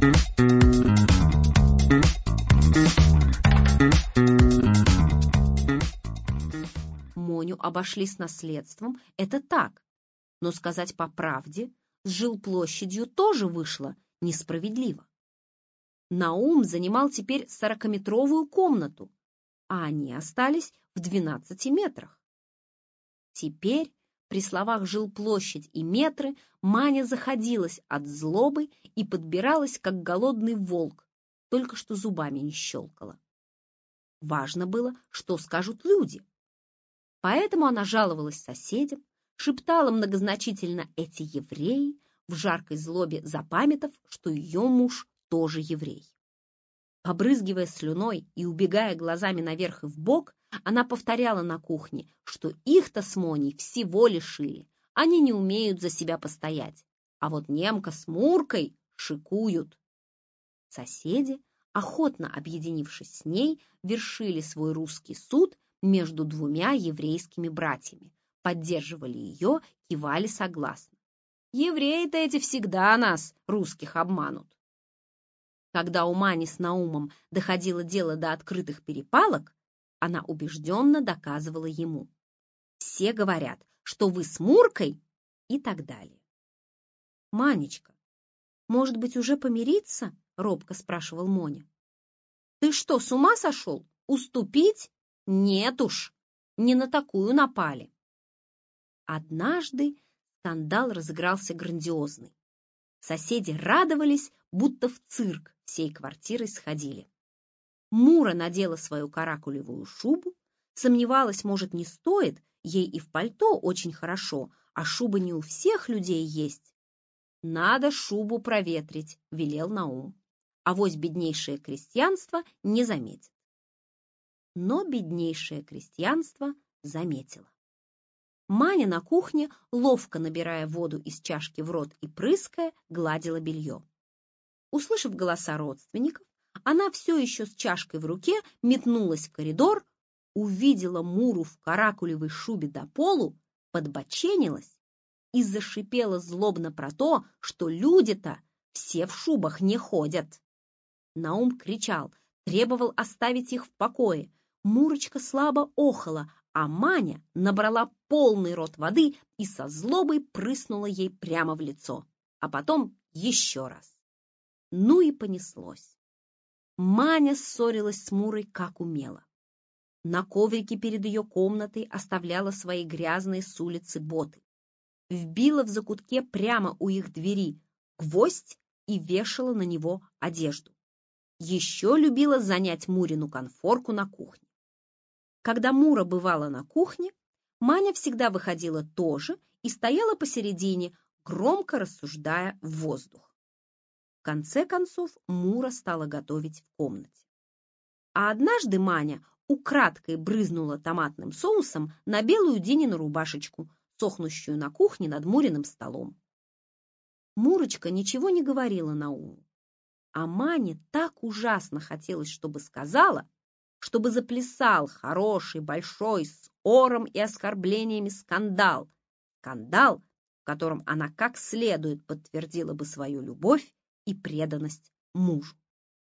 Моню обошли с наследством, это так, но сказать по правде, с жилплощадью тоже вышло несправедливо. Наум занимал теперь 40-метровую комнату, а они остались в 12 метрах. Теперь при словах «жилплощадь» и «метры» Маня заходилась от злобы и подбиралась, как голодный волк, только что зубами не щелкала. Важно было, что скажут люди. Поэтому она жаловалась соседям, шептала многозначительно «эти евреи», в жаркой злобе запамятав, что ее муж тоже еврей. Побрызгивая слюной и убегая глазами наверх и вбок, она повторяла на кухне, что их-то с Моней всего лишили, они не умеют за себя постоять, а вот немка с Муркой шикуют. Соседи, охотно объединившись с ней, вершили свой русский суд между двумя еврейскими братьями, поддерживали ее, кивали согласно. Евреи-то эти всегда нас, русских, обманут. Когда у Мани с Наумом доходило дело до открытых перепалок, она убежденно доказывала ему. Все говорят, что вы с Муркой и так далее. «Манечка, может быть, уже помириться?» — робко спрашивал Моня. «Ты что, с ума сошел? Уступить? Нет уж, не на такую напали». Однажды скандал разыгрался грандиозный. Соседи радовались, будто в цирк всей квартирой сходили. Мура надела свою каракулевую шубу, сомневалась, может, не стоит, ей и в пальто очень хорошо, а шуба не у всех людей есть. «Надо шубу проветрить», — велел Наум. «Авось беднейшее крестьянство не заметит». Но беднейшее крестьянство заметило. Маня на кухне, ловко набирая воду из чашки в рот и прыская, гладила белье. Услышав голоса родственников, она все еще с чашкой в руке метнулась в коридор, увидела Муру в каракулевой шубе до полу, подбоченилась и зашипела злобно про то, что люди-то все в шубах не ходят. Наум кричал, требовал оставить их в покое. Мурочка слабо охала, а Маня набрала полный рот воды и со злобой прыснула ей прямо в лицо, а потом еще раз. Ну и понеслось. Маня ссорилась с Мурой как умела. На коврике перед ее комнатой оставляла свои грязные с улицы боты. Вбила в закутке прямо у их двери гвоздь и вешала на него одежду. Еще любила занять Мурину конфорку на кухне. Когда Мура бывала на кухне, Маня всегда выходила тоже и стояла посередине, громко рассуждая в воздух. В конце концов Мура стала готовить в комнате. А однажды Маня украдкой брызнула томатным соусом на белую Динину рубашечку, сохнущую на кухне над Муриным столом. Мурочка ничего не говорила Науму, а Мане так ужасно хотелось, чтобы сказала, чтобы заплясал хороший, большой, с ором и оскорблениями скандал. Скандал, в котором она как следует подтвердила бы свою любовь и преданность мужу.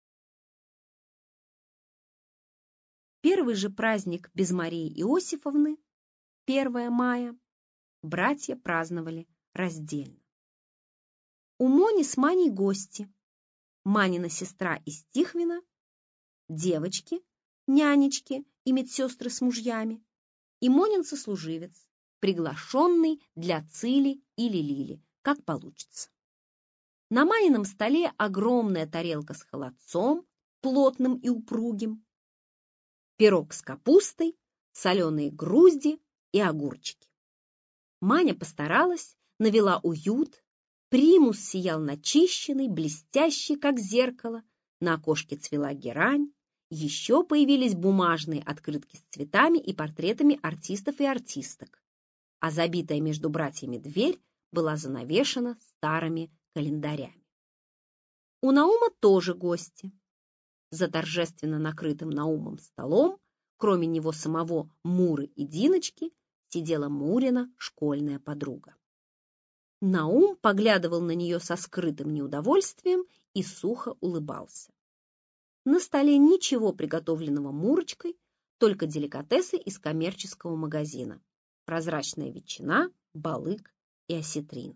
Первый же праздник без Марии Иосифовны, 1 мая, братья праздновали раздельно. У Мони с Маней гости. Манина сестра из Тихвина, девочки, нянечки и медсестры с мужьями, и Монин сослуживец, приглашенный для Цили или Лили, как получится. На Манином столе огромная тарелка с холодцом, плотным и упругим, пирог с капустой, соленые грузди и огурчики. Маня постаралась, навела уют, примус сиял начищенный, блестящий, как зеркало, на окошке цвела герань, еще появились бумажные открытки с цветами и портретами артистов и артисток, а забитая между братьями дверь была занавешена старыми календарями. У Наума тоже гости. За торжественно накрытым Наумом столом, кроме него самого, Муры и Диночки, сидела Мурина школьная подруга. Наум поглядывал на нее со скрытым неудовольствием и сухо улыбался. На столе ничего приготовленного Мурочкой, только деликатесы из коммерческого магазина. Прозрачная ветчина, балык и осетрина.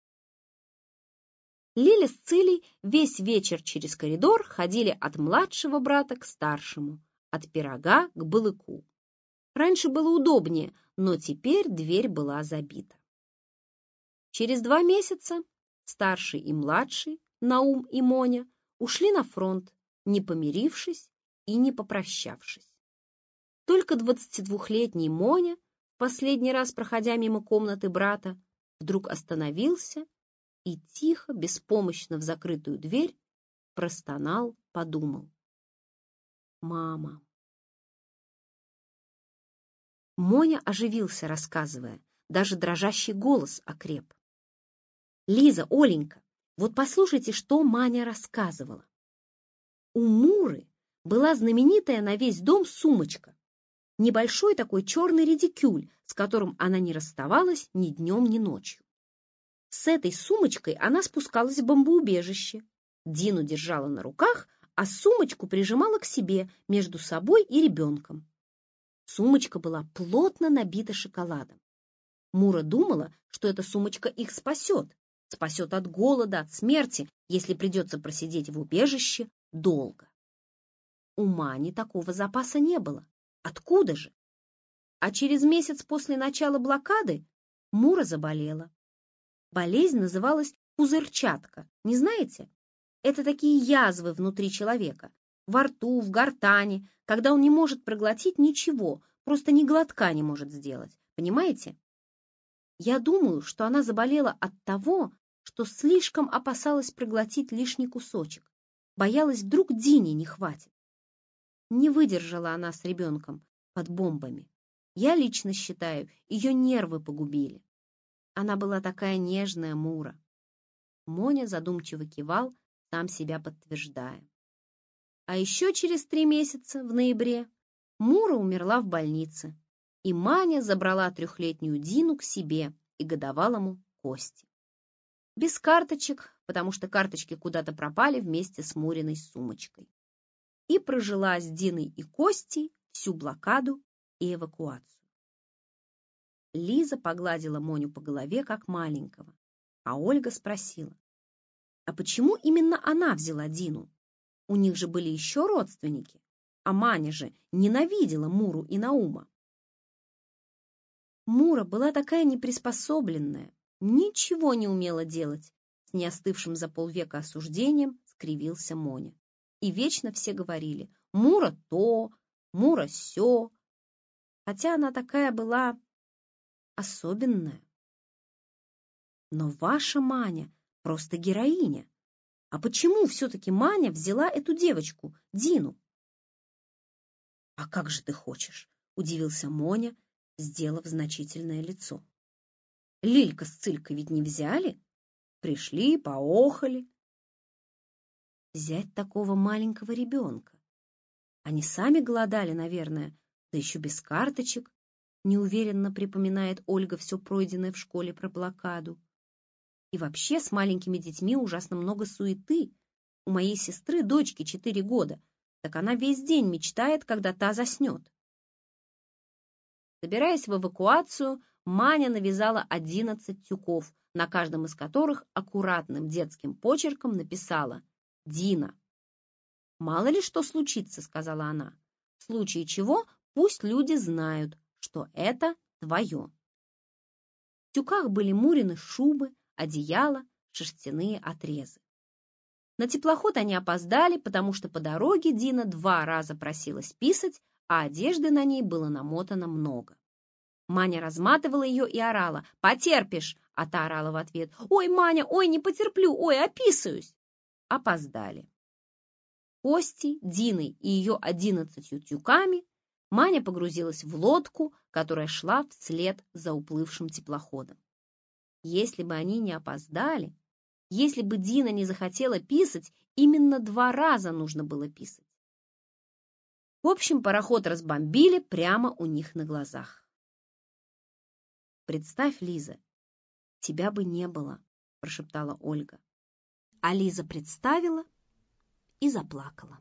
Лиля с Цилей весь вечер через коридор ходили от младшего брата к старшему, от пирога к балыку. Раньше было удобнее, но теперь дверь была забита. Через 2 месяца старший и младший, Наум и Моня, ушли на фронт, не помирившись и не попрощавшись. Только 22-летний Моня, последний раз проходя мимо комнаты брата, вдруг остановился и тихо, беспомощно в закрытую дверь простонал, подумал: «Мама». Моня оживился, рассказывая, даже дрожащий голос окреп. «Лиза, Оленька, вот послушайте, что Маня рассказывала. У Муры была знаменитая на весь дом сумочка, небольшой такой черный редикюль, с которым она не расставалась ни днем, ни ночью. С этой сумочкой она спускалась в бомбоубежище. Дину держала на руках, а сумочку прижимала к себе между собой и ребенком. Сумочка была плотно набита шоколадом. Мура думала, что эта сумочка их спасет от голода, от смерти, если придется просидеть в убежище долго. У Мани такого запаса не было. Откуда же? А через месяц после начала блокады Мура заболела. Болезнь называлась пузырчатка. Не знаете? Это такие язвы внутри человека, во рту, в гортани, когда он не может проглотить ничего, просто ни глотка не может сделать. Понимаете? Я думаю, что она заболела от того, что слишком опасалась проглотить лишний кусочек. Боялась, вдруг Дине не хватит. Не выдержала она с ребенком под бомбами. Я лично считаю, ее нервы погубили. Она была такая нежная, Мура. Моня задумчиво кивал, сам себя подтверждая. А еще через 3 месяца, в ноябре, Мура умерла в больнице, и Маня забрала 3-летнюю Дину к себе и годовалому Косте. Без карточек, потому что карточки куда-то пропали вместе с Муриной сумочкой. И прожила с Диной и Костей всю блокаду и эвакуацию. Лиза погладила Моню по голове, как маленького, а Ольга спросила: «А почему именно она взяла Дину? У них же были еще родственники, а Маня же ненавидела Муру и Наума». Мура была такая неприспособленная, ничего не умела делать, с неостывшим за полвека осуждением скривился Моня. И вечно все говорили: Мура то, Мура сё. Хотя она такая была особенная. Но ваша Маня просто героиня. А почему все-таки Маня взяла эту девочку, Дину? А как же ты хочешь? Удивился Моня, сделав значительное лицо. Лилька с Цилькой ведь не взяли? Пришли, поохали. Взять такого маленького ребенка. Они сами голодали, наверное, да еще без карточек, неуверенно припоминает Ольга все пройденное в школе про блокаду. И вообще с маленькими детьми ужасно много суеты. У моей сестры дочке 4 года, так она весь день мечтает, когда та заснет. Собираясь в эвакуацию, Маня навязала 11 тюков, на каждом из которых аккуратным детским почерком написала «Дина». «Мало ли что случится», — сказала она. «В случае чего пусть люди знают, что это твое». В тюках были Мурины шубы, одеяла, шерстяные отрезы. На теплоход они опоздали, потому что по дороге Дина 2 раза просилась писать, а одежды на ней было намотано много. Маня разматывала ее и орала: «Потерпишь!» А та орала в ответ: «Ой, Маня, ой, не потерплю, ой, описаюсь!» Опоздали. Костей, Диной и ее 11 тюками Маня погрузилась в лодку, которая шла вслед за уплывшим теплоходом. Если бы они не опоздали, если бы Дина не захотела писать, именно 2 раза нужно было писать. В общем, пароход разбомбили прямо у них на глазах. Представь, Лиза, тебя бы не было», — прошептала Ольга. А Лиза представила и заплакала.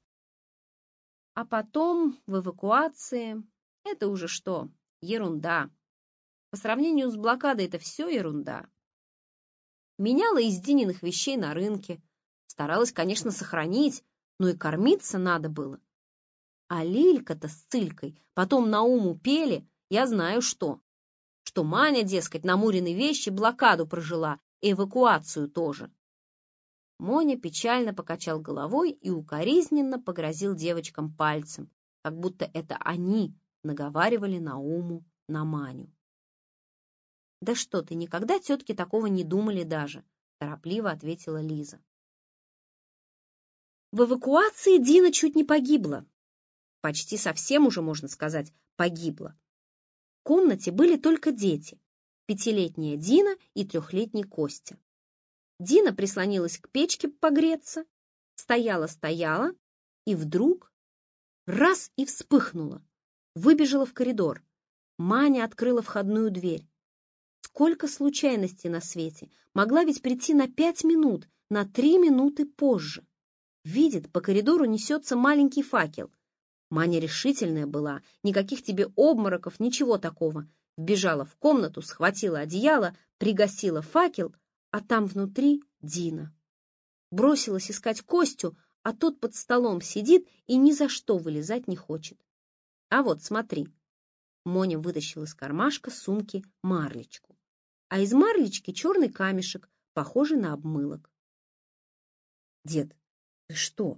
А потом в эвакуации это уже что? Ерунда. По сравнению с блокадой это все ерунда. Меняла из Дининых вещей на рынке. Старалась, конечно, сохранить, но и кормиться надо было. А Лилька-то с Цылькой потом Науму пели, я знаю что. Что Маня, дескать, на Муриной вещи блокаду прожила, и эвакуацию тоже. Моня печально покачал головой и укоризненно погрозил девочкам пальцем, как будто это они наговаривали Науму на Маню. «Да что ты, никогда тетки такого не думали даже», — торопливо ответила Лиза. В эвакуации Дина чуть не погибла. Почти совсем уже, можно сказать, погибла. В комнате были только дети. 5-летняя Дина и 3-летний Костя. Дина прислонилась к печке погреться, стояла, и вдруг раз и вспыхнула. Выбежала в коридор. Маня открыла входную дверь. Сколько случайностей на свете! Могла ведь прийти на 5 минут, на 3 минуты позже. Видит, по коридору несется маленький факел. Маня решительная была, никаких тебе обмороков, ничего такого. Вбежала в комнату, схватила одеяло, пригасила факел, а там внутри Дина. Бросилась искать Костю, а тот под столом сидит и ни за что вылезать не хочет. А вот, смотри. Моня вытащила из кармашка сумки марлечку. А из марлечки черный камешек, похожий на обмылок. «Дед, ты что?»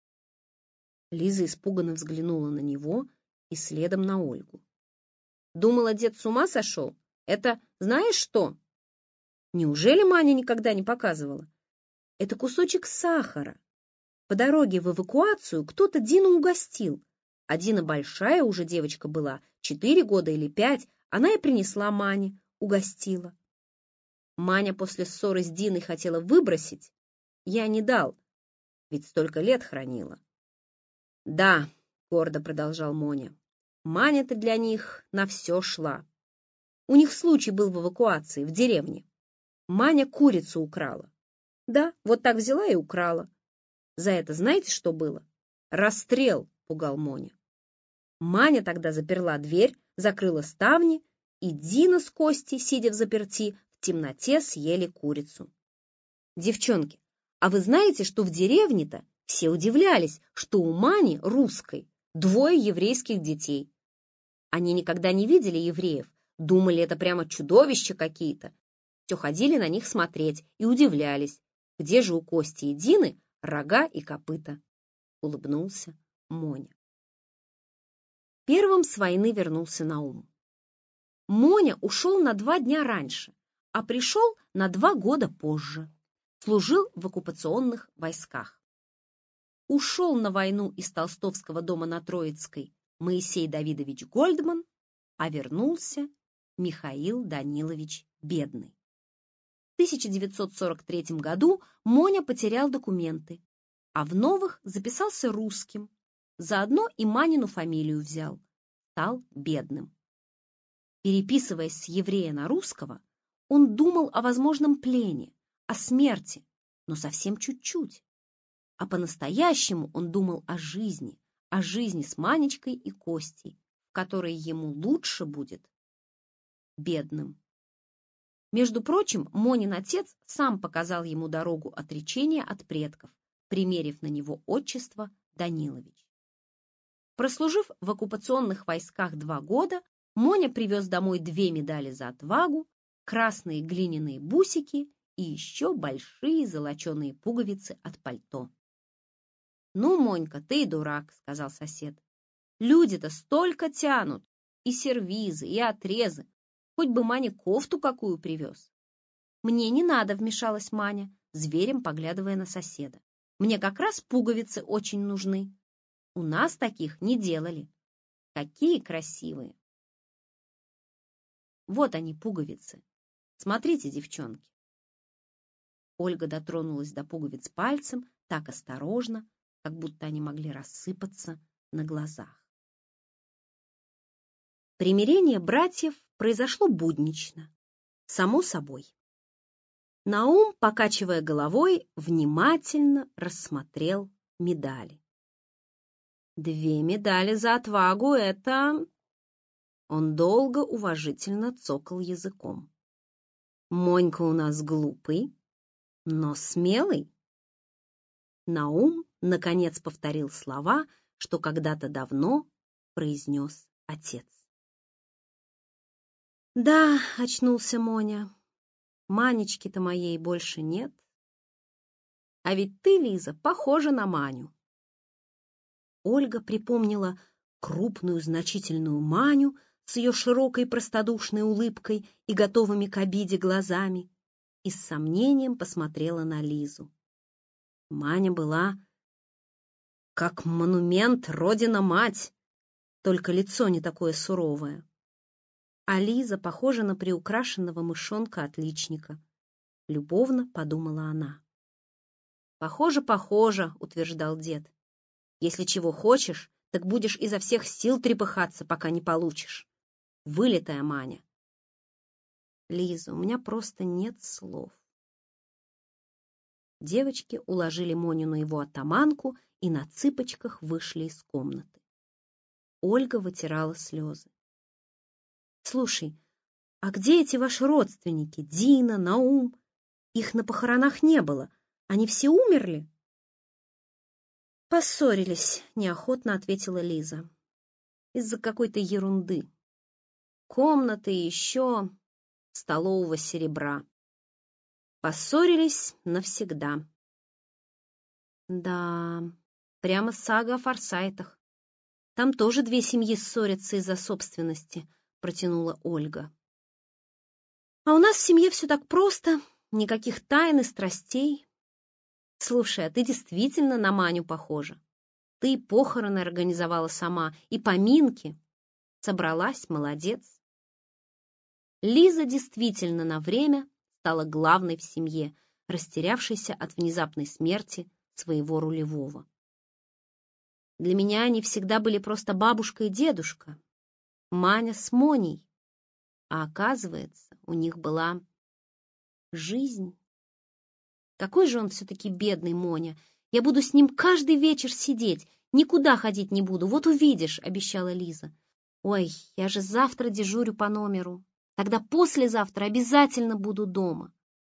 Лиза испуганно взглянула на него и следом на Ольгу. «Думала, дед с ума сошел? Это знаешь что? Неужели Маня никогда не показывала? Это кусочек сахара. По дороге в эвакуацию кто-то Дину угостил. А Дина большая уже девочка была, 4 года или 5, она и принесла Мане, угостила. Маня после ссоры с Диной хотела выбросить. Я не дал, ведь столько лет хранила». «Да», — гордо продолжал Моня, — «Маня-то для них на все шла. У них случай был в эвакуации, в деревне. Маня курицу украла. Да, вот так взяла и украла. За это знаете, что было? Расстрел», — пугал Моня. Маня тогда заперла дверь, закрыла ставни, и Дина с Костей, сидя взаперти, в темноте съели курицу. Девчонки, а вы знаете, что в деревне-то все удивлялись, что у Мани, русской, 2 еврейских детей. Они никогда не видели евреев, думали, это прямо чудовища какие-то. Все ходили на них смотреть и удивлялись, где же у Кости и Дины рога и копыта. Улыбнулся Моня. Первым с войны вернулся Наум. Моня ушел на 2 дня раньше, а пришел на 2 года позже. Служил в оккупационных войсках. Ушел на войну из Толстовского дома на Троицкой Моисей Давидович Гольдман, а вернулся Михаил Данилович Бедный. В 1943 году Моня потерял документы, а в новых записался русским. Заодно и Манину фамилию взял, стал Бедным. Переписываясь с еврея на русского, он думал о возможном плене, о смерти, но совсем чуть-чуть. А по-настоящему он думал о жизни с Манечкой и Костей, в которой ему лучше будет бедным. Между прочим, Монин отец сам показал ему дорогу отречения от предков, примерив на него отчество Данилович. Прослужив в оккупационных войсках 2 года, Моня привез домой 2 медали за отвагу, красные глиняные бусики и еще большие золоченые пуговицы от пальто. «Ну, Монька, ты и дурак», — сказал сосед. «Люди-то столько тянут, и сервизы, и отрезы. Хоть бы Мане кофту какую привез». «Мне не надо», — вмешалась Маня, зверем поглядывая на соседа. «Мне как раз пуговицы очень нужны. У нас таких не делали. Какие красивые!» Вот они, пуговицы. Смотрите, девчонки. Ольга дотронулась до пуговиц пальцем, так осторожно, как будто они могли рассыпаться на глазах. Примирение братьев произошло буднично. само собой. Наум, покачивая головой, внимательно рассмотрел медали. 2 медали за отвагу — это... Он долго уважительно цокал языком. Монька у нас глупый, но смелый. Наум, наконец, повторил слова, что когда-то давно произнес отец. Да, очнулся Моня, Манечки-то моей больше нет. А ведь ты, Лиза, похожа на Маню. Ольга припомнила крупную значительную Маню с ее широкой простодушной улыбкой и готовыми к обиде глазами, и с сомнением посмотрела на Лизу. Маня была как монумент Родина-мать, только лицо не такое суровое. А Лиза похожа на приукрашенного мышонка-отличника, любовно подумала она. «Похоже, похоже», — утверждал дед. «Если чего хочешь, так будешь изо всех сил трепыхаться, пока не получишь. Вылитая Маня». «Лиза, у меня просто нет слов». Девочки уложили Моню на его атаманку и на цыпочках вышли из комнаты. Ольга вытирала слезы. «Слушай, а где эти ваши родственники, Дина, Наум? Их на похоронах не было. Они все умерли?» «Поссорились», — неохотно ответила Лиза. «Из-за какой-то ерунды. Комнаты и еще столового серебра. Поссорились навсегда». «Да, прямо сага о Форсайтах. Там тоже 2 семьи ссорятся из-за собственности», — протянула Ольга. «А у нас в семье все так просто, никаких тайн и страстей. Слушай, а ты действительно на Маню похожа. Ты и похороны организовала сама, и поминки. Собралась, молодец». Лиза действительно на время стала главной в семье, растерявшейся от внезапной смерти своего рулевого. Для меня они всегда были просто бабушка и дедушка, Маня с Моней. А оказывается, у них была жизнь. Какой же он все-таки бедный, Моня. Я буду с ним каждый вечер сидеть, никуда ходить не буду, вот увидишь, обещала Лиза. Ой, я же завтра дежурю по номеру. Тогда послезавтра обязательно буду дома.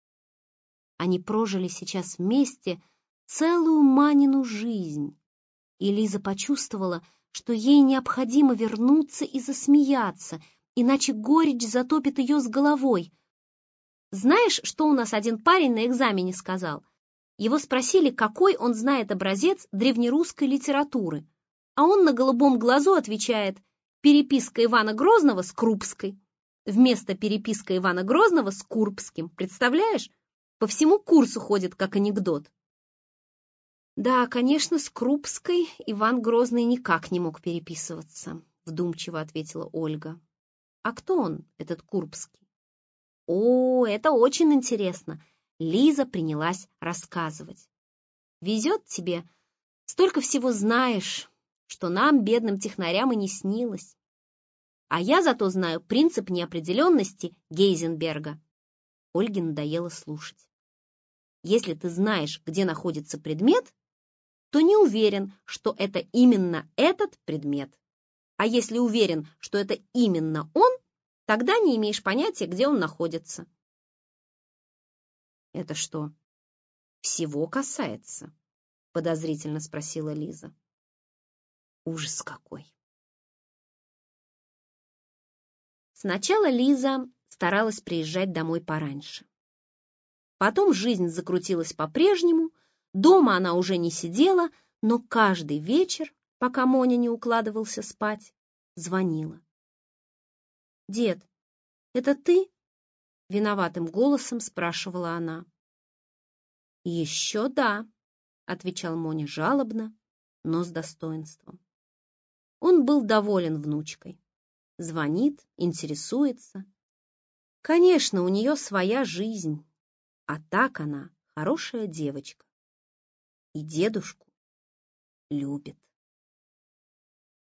Они прожили сейчас вместе целую Манину жизнь. И Лиза почувствовала, что ей необходимо вернуться и засмеяться, иначе горечь затопит ее с головой. Знаешь, что у нас один парень на экзамене сказал? Его спросили, какой он знает образец древнерусской литературы. А он на голубом глазу отвечает: переписка Ивана Грозного с Крупской. Вместо переписка Ивана Грозного с Курбским. Представляешь? По всему курсу ходит как анекдот. Да, конечно, с Крупской Иван Грозный никак не мог переписываться, вдумчиво ответила Ольга. А кто он, этот Курбский? О, это очень интересно. Лиза принялась рассказывать. Везет тебе, столько всего знаешь, что нам, бедным технарям, и не снилось. А я зато знаю принцип неопределенности Гейзенберга. Ольге надоело слушать. Если ты знаешь, где находится предмет, то не уверен, что это именно этот предмет. А если уверен, что это именно он, тогда не имеешь понятия, где он находится. «Это что, всего касается?» — подозрительно спросила Лиза. Ужас какой! Сначала Лиза старалась приезжать домой пораньше. Потом жизнь закрутилась по-прежнему, дома она уже не сидела, но каждый вечер, пока Моня не укладывался спать, звонила. «Дед, это ты?» — виноватым голосом спрашивала она. «Еще да», — отвечал Моня жалобно, но с достоинством. Он был доволен внучкой. Звонит, интересуется. Конечно, у нее своя жизнь, а так она хорошая девочка. И дедушку любит.